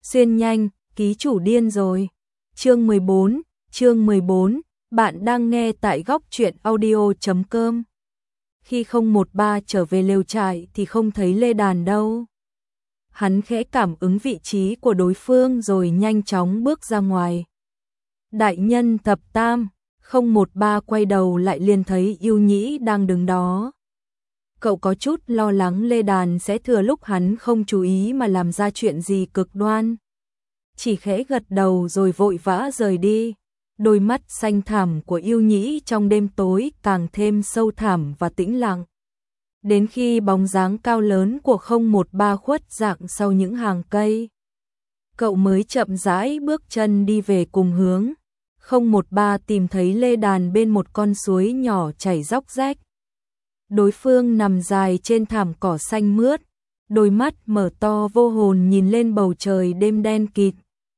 Xuyên nhanh, ký chủ điên rồi. Chương 14, bạn đang nghe tại góc truyện audio.com. Khi 013 trở về lều trại thì không thấy Lê Đàn đâu. Hắn khẽ cảm ứng vị trí của đối phương rồi nhanh chóng bước ra ngoài. Đại nhân thập tam, 013 quay đầu lại liền thấy Yêu Nhĩ đang đứng đó. Cậu có chút lo lắng Lê Đàn sẽ thừa lúc hắn không chú ý mà làm ra chuyện gì cực đoan. Chỉ khẽ gật đầu rồi vội vã rời đi. Đôi mắt xanh thẳm của Yêu Nhĩ trong đêm tối càng thêm sâu thẳm và tĩnh lặng. Đến khi bóng dáng cao lớn của 013 khuất dạng sau những hàng cây, cậu mới chậm rãi bước chân đi về cùng hướng. 013 tìm thấy Lê Đàn bên một con suối nhỏ chảy róc rách. Đối phương nằm dài trên thảm cỏ xanh mướt, đôi mắt mở to vô hồn nhìn lên bầu trời đêm đen kịt.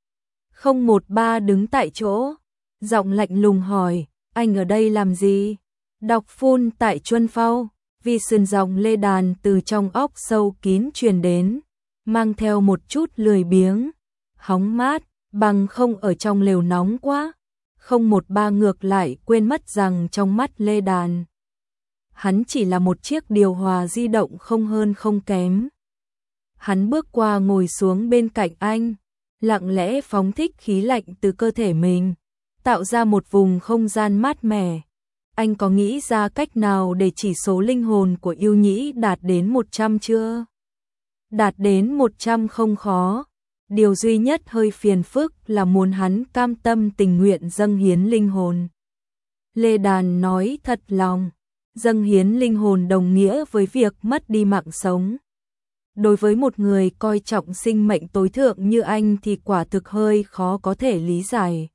013 đứng tại chỗ, giọng lạnh lùng hỏi, anh ở đây làm gì? Đọc phun tại Chuân Phao, vì sườn giọng Lê Đàn từ trong óc sâu kín truyền đến, mang theo một chút lười biếng, hóng mát, bằng không ở trong lều nóng quá. 013 ngược lại quên mất rằng trong mắt Lê Đàn, hắn chỉ là một chiếc điều hòa di động không hơn không kém. Hắn bước qua ngồi xuống bên cạnh anh, lặng lẽ phóng thích khí lạnh từ cơ thể mình, tạo ra một vùng không gian mát mẻ. Anh có nghĩ ra cách nào để chỉ số linh hồn của Yêu Nhĩ đạt đến 100 chưa? Đạt đến 100 không khó. Điều duy nhất hơi phiền phức là muốn hắn cam tâm tình nguyện dâng hiến linh hồn. Lê Đàn nói thật lòng, dâng hiến linh hồn đồng nghĩa với việc mất đi mạng sống. Đối với một người coi trọng sinh mệnh tối thượng như anh thì quả thực hơi khó có thể lý giải.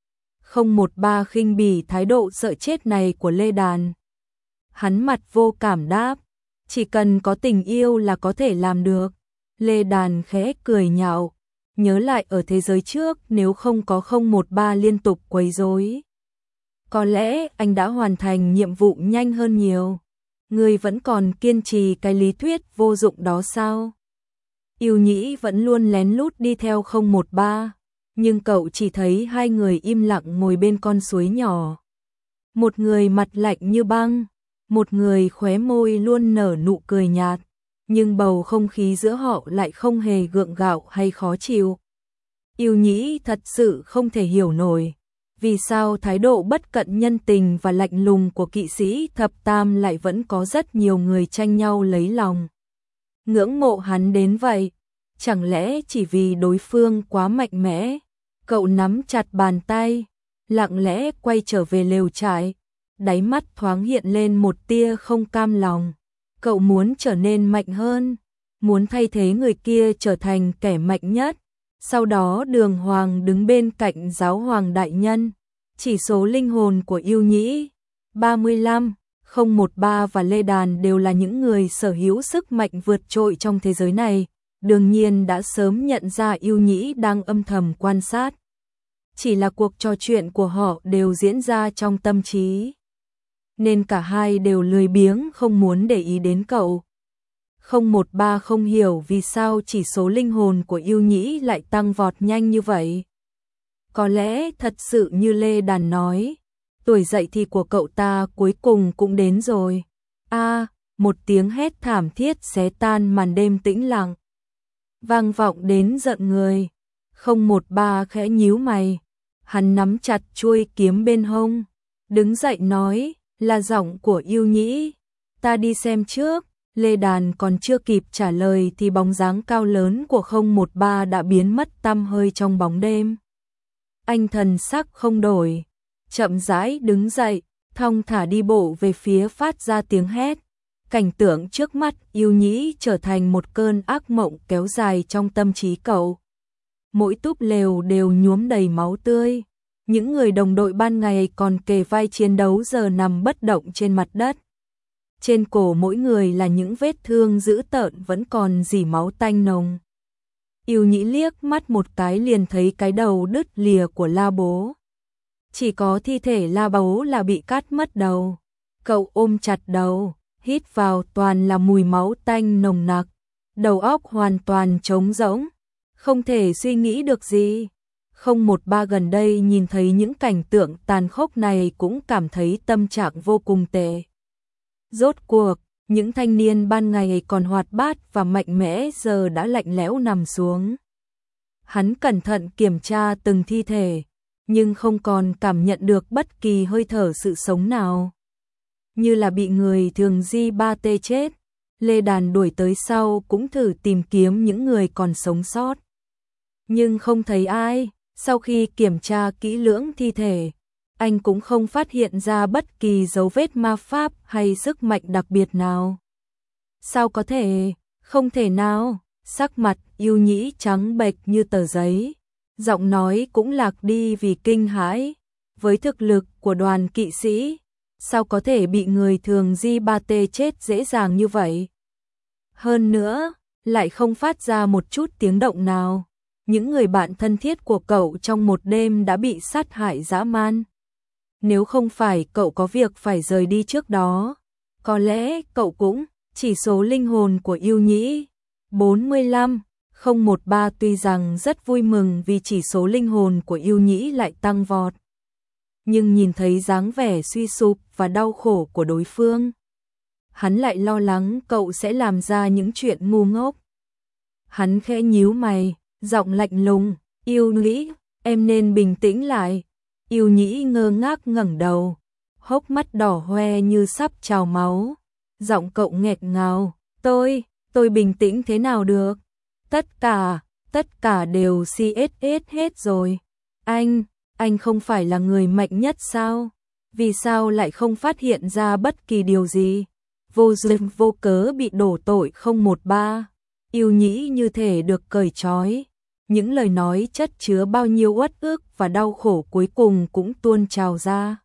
013 khinh bỉ thái độ sợ chết này của Lê Đàn. Hắn mặt vô cảm đáp, chỉ cần có tình yêu là có thể làm được. Lê Đàn khẽ cười nhạo, nhớ lại ở thế giới trước nếu không có 013 liên tục quấy rối, có lẽ anh đã hoàn thành nhiệm vụ nhanh hơn nhiều. Người vẫn còn kiên trì cái lý thuyết vô dụng đó sao? Yêu Nhĩ vẫn luôn lén lút đi theo 013, nhưng cậu chỉ thấy hai người im lặng ngồi bên con suối nhỏ. Một người mặt lạnh như băng, một người khóe môi luôn nở nụ cười nhạt, nhưng bầu không khí giữa họ lại không hề gượng gạo hay khó chịu. Yêu Nhĩ thật sự không thể hiểu nổi, vì sao thái độ bất cận nhân tình và lạnh lùng của kỵ sĩ thập tam lại vẫn có rất nhiều người tranh nhau lấy lòng ngưỡng mộ hắn đến vậy. Chẳng lẽ chỉ vì đối phương quá mạnh mẽ? Cậu nắm chặt bàn tay, lặng lẽ quay trở về lều trại, đáy mắt thoáng hiện lên một tia không cam lòng. Cậu muốn trở nên mạnh hơn, muốn thay thế người kia trở thành kẻ mạnh nhất, sau đó đường hoàng đứng bên cạnh giáo hoàng đại nhân. Chỉ số linh hồn của Yêu Nhĩ 35, 013 và Lê Đàn đều là những người sở hữu sức mạnh vượt trội trong thế giới này, đương nhiên đã sớm nhận ra Yêu Nhĩ đang âm thầm quan sát. Chỉ là cuộc trò chuyện của họ đều diễn ra trong tâm trí, nên cả hai đều lười biếng không muốn để ý đến cậu. 013 không hiểu vì sao chỉ số linh hồn của Yêu Nhĩ lại tăng vọt nhanh như vậy. Có lẽ thật sự như Lê Đàn nói, tuổi dậy thì của cậu ta cuối cùng cũng đến rồi. Một tiếng hét thảm thiết xé tan màn đêm tĩnh lặng, vang vọng đến giận người. 013 khẽ nhíu mày, hắn nắm chặt chuôi kiếm bên hông, đứng dậy nói, là giọng của Yêu Nhĩ, ta đi xem trước. Lê Đàn còn chưa kịp trả lời thì bóng dáng cao lớn của 013 đã biến mất tăm hơi trong bóng đêm. Anh thần sắc không đổi, chậm rãi đứng dậy, thong thả đi bộ về phía phát ra tiếng hét. Cảnh tượng trước mắt Yêu Nhĩ trở thành một cơn ác mộng kéo dài trong tâm trí cậu. Mỗi túp lều đều nhuốm đầy máu tươi. Những người đồng đội ban ngày còn kề vai chiến đấu giờ nằm bất động trên mặt đất. Trên cổ mỗi người là những vết thương dữ tợn vẫn còn rỉ máu tanh nồng. Yêu Nhĩ liếc mắt một cái liền thấy cái đầu đứt lìa của La Bố. Chỉ có thi thể La Bố là bị cắt mất đầu. Cậu ôm chặt đầu, hít vào toàn là mùi máu tanh nồng nặc, đầu óc hoàn toàn trống rỗng. không thể suy nghĩ được gì. 013 gần đây nhìn thấy những cảnh tượng tàn khốc này cũng cảm thấy tâm trạng vô cùng tệ. Rốt cuộc, những thanh niên ban ngày còn hoạt bát và mạnh mẽ giờ đã lạnh lẽo nằm xuống. Hắn cẩn thận kiểm tra từng thi thể, nhưng không còn cảm nhận được bất kỳ hơi thở sự sống nào. Như là bị người thường di ba tê chết, Lê Đàn đuổi tới sau cũng thử tìm kiếm những người còn sống sót. Nhưng không thấy ai, sau khi kiểm tra kỹ lưỡng thi thể, anh cũng không phát hiện ra bất kỳ dấu vết ma pháp hay sức mạnh đặc biệt nào. Sao có thể, không thể nào, sắc mặt Yêu Nhĩ trắng bệch như tờ giấy, giọng nói cũng lạc đi vì kinh hãi. Với thực lực của đoàn kỵ sĩ, sao có thể bị người thường di ba tê chết dễ dàng như vậy? Hơn nữa, lại không phát ra một chút tiếng động nào. Những người bạn thân thiết của cậu trong một đêm đã bị sát hại dã man. Nếu không phải cậu có việc phải rời đi trước đó, có lẽ cậu cũng, chỉ số linh hồn của Yêu Nhĩ 45, 013 tuy rằng rất vui mừng vì chỉ số linh hồn của Yêu Nhĩ lại tăng vọt. Nhưng nhìn thấy dáng vẻ suy sụp và đau khổ của đối phương, hắn lại lo lắng cậu sẽ làm ra những chuyện ngu ngốc. Hắn khẽ nhíu mày, giọng lạnh lùng, Yêu Nhĩ, em nên bình tĩnh lại. Yêu Nhĩ ngơ ngác ngẩng đầu, hốc mắt đỏ hoe như sắp trào máu. Giọng cậu nghẹt ngào, tôi bình tĩnh thế nào được? Tất cả đều CSS hết rồi. Anh không phải là người mạnh nhất sao? Vì sao lại không phát hiện ra bất kỳ điều gì? Vô duyên vô cớ bị đổ tội 013. Yêu Nhĩ như thể được cởi trói. Những lời nói chất chứa bao nhiêu uất ức và đau khổ cuối cùng cũng tuôn trào ra.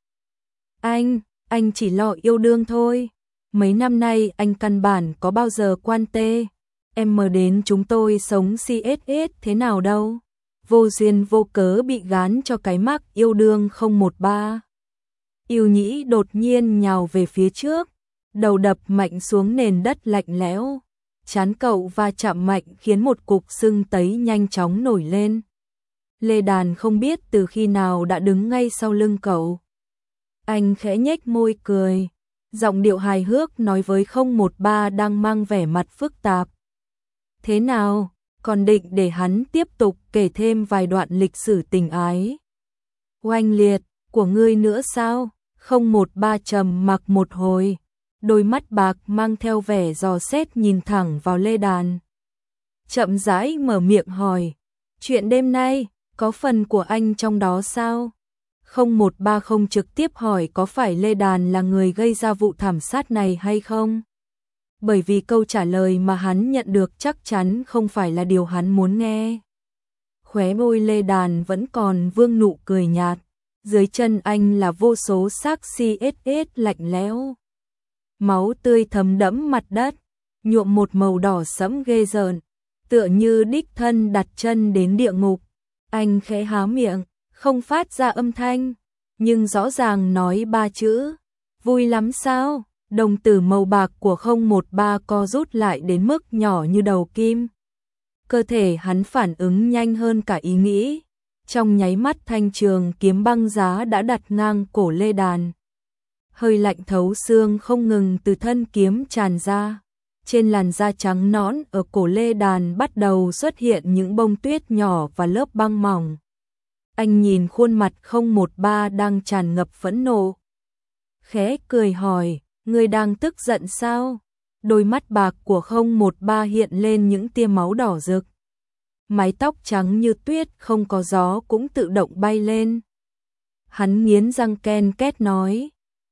Anh chỉ lo yêu đương thôi. Mấy năm nay anh căn bản có bao giờ quan tê em mờ đến chúng tôi sống CSS thế nào đâu. Vô duyên vô cớ bị gán cho cái mác yêu đương 013. Yêu Nhĩ đột nhiên nhào về phía trước, đầu đập mạnh xuống nền đất lạnh lẽo. Trán cậu va chạm mạnh khiến một cục sưng tấy nhanh chóng nổi lên. Lê Đàn không biết từ khi nào đã đứng ngay sau lưng cậu. Anh khẽ nhếch môi cười, giọng điệu hài hước nói với 013 đang mang vẻ mặt phức tạp. Thế nào, còn định để hắn tiếp tục kể thêm vài đoạn lịch sử tình ái oanh liệt của ngươi nữa sao? 013 trầm mặc một hồi, đôi mắt bạc mang theo vẻ dò xét nhìn thẳng vào Lê Đàn. Chậm rãi mở miệng hỏi, chuyện đêm nay, có phần của anh trong đó sao? 013 không trực tiếp hỏi có phải Lê Đàn là người gây ra vụ thảm sát này hay không? Bởi vì câu trả lời mà hắn nhận được chắc chắn không phải là điều hắn muốn nghe. Khóe môi Lê Đàn vẫn còn vương nụ cười nhạt, dưới chân anh là vô số xác CSS lạnh lẽo. Máu tươi thấm đẫm mặt đất, nhuộm một màu đỏ sẫm ghê rợn, tựa như đích thân đặt chân đến địa ngục. Anh khẽ há miệng, không phát ra âm thanh, nhưng rõ ràng nói ba chữ, vui lắm sao? Đồng tử màu bạc của 013 co rút lại đến mức nhỏ như đầu kim. Cơ thể hắn phản ứng nhanh hơn cả ý nghĩ. Trong nháy mắt thanh trường kiếm băng giá đã đặt ngang cổ Lê Đàn. Hơi lạnh thấu xương không ngừng từ thân kiếm tràn ra. Trên làn da trắng nõn ở cổ Lê Đàn bắt đầu xuất hiện những bông tuyết nhỏ và lớp băng mỏng. Anh nhìn khuôn mặt 013 đang tràn ngập phẫn nộ. Khẽ cười hỏi, ngươi đang tức giận sao? Đôi mắt bạc của 013 hiện lên những tia máu đỏ rực. Mái tóc trắng như tuyết không có gió cũng tự động bay lên. Hắn nghiến răng ken két nói,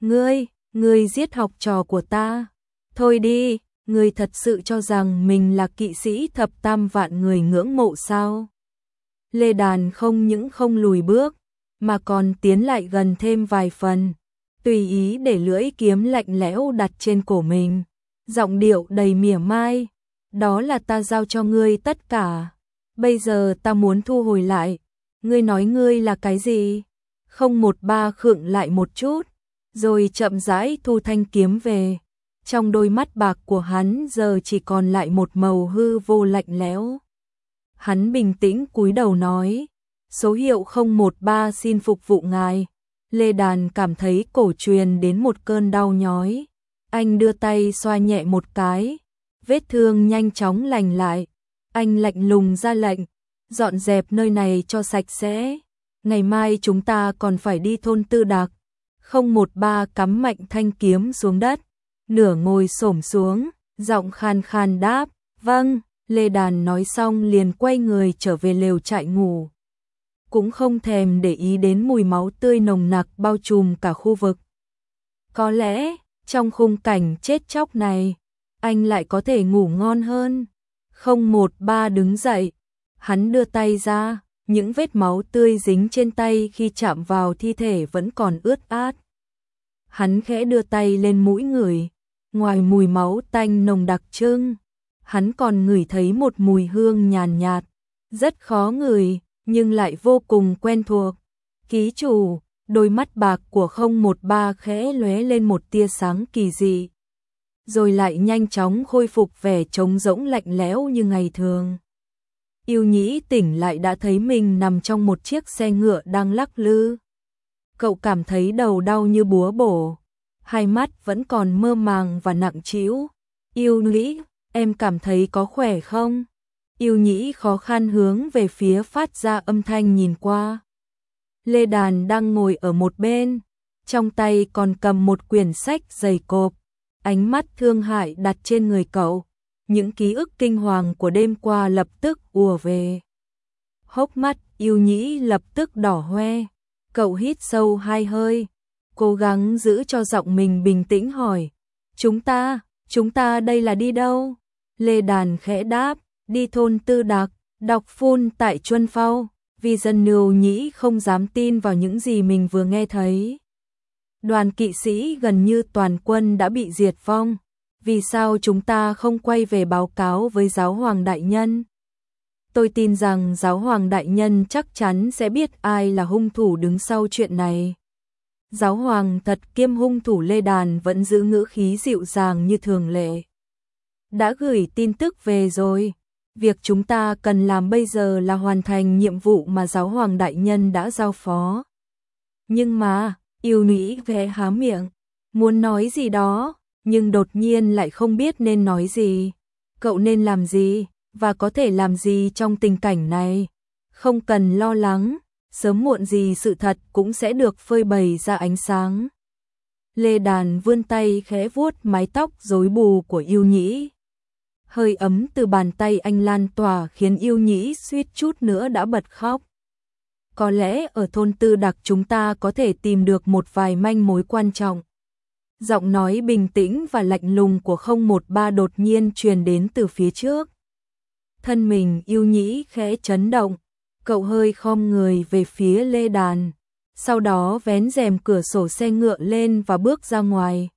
ngươi giết học trò của ta. Thôi đi, ngươi thật sự cho rằng mình là kỵ sĩ thập tam vạn người ngưỡng mộ sao? Lê Đàn không những không lùi bước, mà còn tiến lại gần thêm vài phần, tùy ý để lưỡi kiếm lạnh lẽo đặt trên cổ mình, giọng điệu đầy mỉa mai, đó là ta giao cho ngươi tất cả, bây giờ ta muốn thu hồi lại, ngươi nói ngươi là cái gì? 013 khựng lại một chút, rồi chậm rãi thu thanh kiếm về, trong đôi mắt bạc của hắn giờ chỉ còn lại một màu hư vô lạnh lẽo. Hắn bình tĩnh cúi đầu nói, số hiệu 013 xin phục vụ ngài. Lê Đàn cảm thấy cổ truyền đến một cơn đau nhói. Anh đưa tay xoa nhẹ một cái, vết thương nhanh chóng lành lại. Anh lạnh lùng ra lệnh, dọn dẹp nơi này cho sạch sẽ. Ngày mai chúng ta còn phải đi thôn Tư Đạc. 013 cắm mạnh thanh kiếm xuống đất, nửa ngồi xổm xuống, giọng khan khan đáp, vâng. Lê Đàn nói xong liền quay người trở về lều trại ngủ. Cũng không thèm để ý đến mùi máu tươi nồng nặc bao trùm cả khu vực. Có lẽ, trong khung cảnh chết chóc này, anh lại có thể ngủ ngon hơn. 013 đứng dậy, hắn đưa tay ra, những vết máu tươi dính trên tay khi chạm vào thi thể vẫn còn ướt át. Hắn khẽ đưa tay lên mũi ngửi, ngoài mùi máu tanh nồng đặc trưng, hắn còn ngửi thấy một mùi hương nhàn nhạt, rất khó ngửi, nhưng lại vô cùng quen thuộc. Ký chủ, đôi mắt bạc của 013 khẽ lóe lên một tia sáng kỳ dị, rồi lại nhanh chóng khôi phục vẻ trống rỗng lạnh lẽo như ngày thường. Yêu Nhĩ tỉnh lại đã thấy mình nằm trong một chiếc xe ngựa đang lắc lư. Cậu cảm thấy đầu đau như búa bổ, hai mắt vẫn còn mơ màng và nặng trĩu. Yêu Nhĩ, em cảm thấy có khỏe không? Yêu Nhĩ khó khăn hướng về phía phát ra âm thanh nhìn qua. Lê Đàn đang ngồi ở một bên, trong tay còn cầm một quyển sách dày cộp, ánh mắt thương hại đặt trên người cậu. Những ký ức kinh hoàng của đêm qua lập tức ùa về. Hốc mắt Yêu Nhĩ lập tức đỏ hoe, cậu hít sâu hai hơi, cố gắng giữ cho giọng mình bình tĩnh hỏi, chúng ta đây là đi đâu? Lê Đàn khẽ đáp, đi thôn Tư Đạc. Đọc phun tại Chuân Phao. Vì dân Yêu Nhĩ không dám tin vào những gì mình vừa nghe thấy. Đoàn kỵ sĩ gần như toàn quân đã bị diệt vong. Vì sao chúng ta không quay về báo cáo với Giáo hoàng đại nhân? Tôi tin rằng Giáo hoàng đại nhân chắc chắn sẽ biết ai là hung thủ đứng sau chuyện này. Giáo hoàng thật kiêm hung thủ. Lê Đàn vẫn giữ ngữ khí dịu dàng như thường lệ. Đã gửi tin tức về rồi. Việc chúng ta cần làm bây giờ là hoàn thành nhiệm vụ mà Giáo hoàng đại nhân đã giao phó. Nhưng mà, Yêu Nhĩ khẽ há miệng, muốn nói gì đó, nhưng đột nhiên lại không biết nên nói gì. Cậu nên làm gì, và có thể làm gì trong tình cảnh này? Không cần lo lắng, sớm muộn gì sự thật cũng sẽ được phơi bày ra ánh sáng. Lê Đàn vươn tay khẽ vuốt mái tóc rối bù của Yêu Nhĩ. Hơi ấm từ bàn tay anh lan tỏa khiến Yêu Nhĩ suýt chút nữa đã bật khóc. Có lẽ ở thôn Tư Đạc chúng ta có thể tìm được một vài manh mối quan trọng. Giọng nói bình tĩnh và lạnh lùng của 013 đột nhiên truyền đến từ phía trước. Thân mình Yêu Nhĩ khẽ chấn động, cậu hơi khom người về phía Lê Đàn, sau đó vén rèm cửa sổ xe ngựa lên và bước ra ngoài.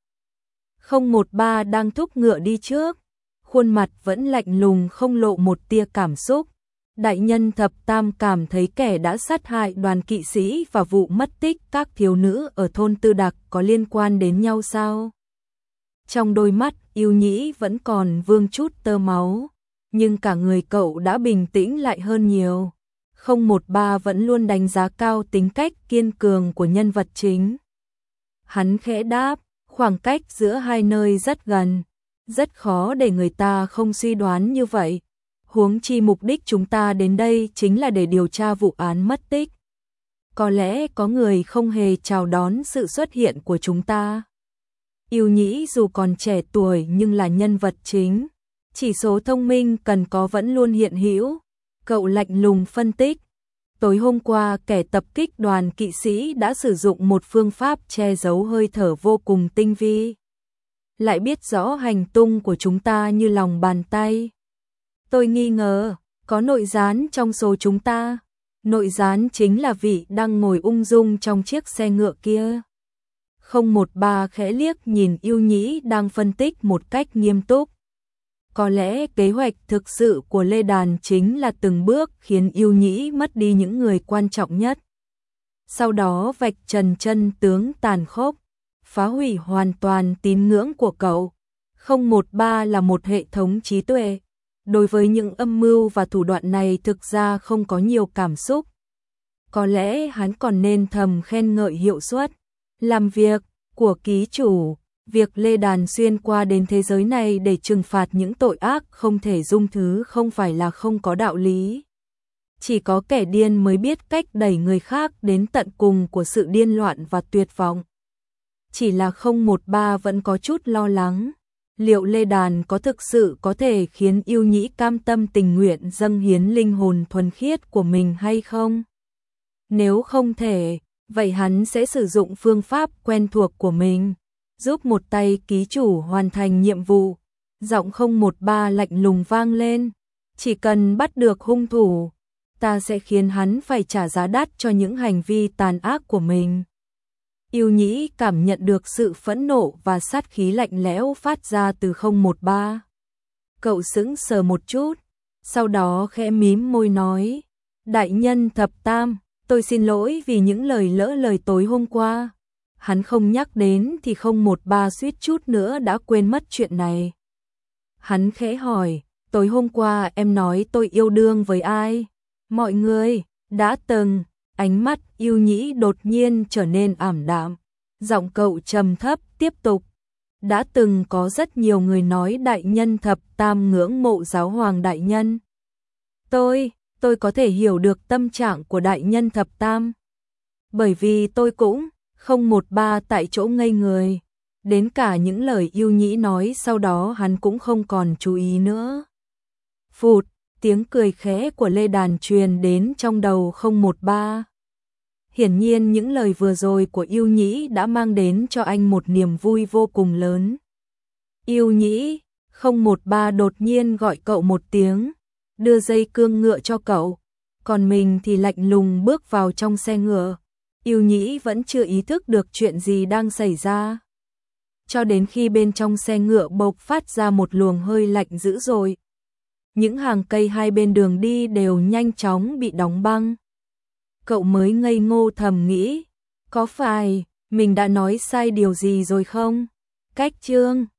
013 đang thúc ngựa đi trước, khuôn mặt vẫn lạnh lùng không lộ một tia cảm xúc. Đại nhân Thập Tam cảm thấy kẻ đã sát hại đoàn kỵ sĩ và vụ mất tích các thiếu nữ ở thôn Tư Đạc có liên quan đến nhau sao? Trong đôi mắt Yêu Nhĩ vẫn còn vương chút tơ máu, nhưng cả người cậu đã bình tĩnh lại hơn nhiều. 013 vẫn luôn đánh giá cao tính cách kiên cường của nhân vật chính. Hắn khẽ đáp, khoảng cách giữa hai nơi rất gần, rất khó để người ta không suy đoán như vậy. Huống chi mục đích chúng ta đến đây chính là để điều tra vụ án mất tích. Có lẽ có người không hề chào đón sự xuất hiện của chúng ta. Yêu Nhĩ dù còn trẻ tuổi nhưng là nhân vật chính, chỉ số thông minh cần có vẫn luôn hiện hữu. Cậu lạnh lùng phân tích, tối hôm qua kẻ tập kích đoàn kỵ sĩ đã sử dụng một phương pháp che giấu hơi thở vô cùng tinh vi, lại biết rõ hành tung của chúng ta như lòng bàn tay. Tôi nghi ngờ, có nội gián trong số chúng ta. Nội gián chính là vị đang ngồi ung dung trong chiếc xe ngựa kia. 013 khẽ liếc nhìn Yêu Nhĩ đang phân tích một cách nghiêm túc. Có lẽ kế hoạch thực sự của Lê Đàn chính là từng bước khiến Yêu Nhĩ mất đi những người quan trọng nhất. Sau đó vạch trần chân tướng tàn khốc, phá hủy hoàn toàn tín ngưỡng của cậu. 013 là một hệ thống trí tuệ. đối với những âm mưu và thủ đoạn này thực ra không có nhiều cảm xúc. Có lẽ hắn còn nên thầm khen ngợi hiệu suất làm việc của ký chủ. Việc Lê Đàn xuyên qua đến thế giới này để trừng phạt những tội ác không thể dung thứ không phải là không có đạo lý. Chỉ có kẻ điên mới biết cách đẩy người khác đến tận cùng của sự điên loạn và tuyệt vọng. Chỉ là 013 vẫn có chút lo lắng. Liệu Lê Đàn có thực sự có thể khiến Yêu Nhĩ cam tâm tình nguyện dâng hiến linh hồn thuần khiết của mình hay không? Nếu không thể, vậy hắn sẽ sử dụng phương pháp quen thuộc của mình, giúp một tay ký chủ hoàn thành nhiệm vụ. Giọng 013 lạnh lùng vang lên. Chỉ cần bắt được hung thủ, ta sẽ khiến hắn phải trả giá đắt cho những hành vi tàn ác của mình. Yêu Nhĩ cảm nhận được sự phẫn nộ và sát khí lạnh lẽo phát ra từ 013. Cậu sững sờ một chút, sau đó khẽ mím môi nói, đại nhân thập tam, tôi xin lỗi vì những lời lỡ lời tối hôm qua. Hắn không nhắc đến thì 013 suýt chút nữa đã quên mất chuyện này. Hắn khẽ hỏi, tối hôm qua em nói tôi yêu đương với ai? Mọi người, đã từng. Ánh mắt Yêu Nhĩ đột nhiên trở nên ảm đạm. Giọng cậu trầm thấp tiếp tục. Đã từng có rất nhiều người nói đại nhân thập tam ngưỡng mộ giáo hoàng đại nhân. Tôi có thể hiểu được tâm trạng của đại nhân thập tam. Bởi vì tôi cũng 013 tại chỗ ngây người. Đến cả những lời Yêu Nhĩ nói sau đó hắn cũng không còn chú ý nữa. Phụt, tiếng cười khẽ của Lê Đàn truyền đến trong đầu 013. Hiển nhiên những lời vừa rồi của Yêu Nhĩ đã mang đến cho anh một niềm vui vô cùng lớn. Yêu Nhĩ, 013 đột nhiên gọi cậu một tiếng, đưa dây cương ngựa cho cậu, còn mình thì lạnh lùng bước vào trong xe ngựa. Yêu Nhĩ vẫn chưa ý thức được chuyện gì đang xảy ra. Cho đến khi bên trong xe ngựa bộc phát ra một luồng hơi lạnh dữ dội. Những hàng cây hai bên đường đi đều nhanh chóng bị đóng băng. Cậu mới ngây ngô thầm nghĩ, có phải mình đã nói sai điều gì rồi không? Cách chương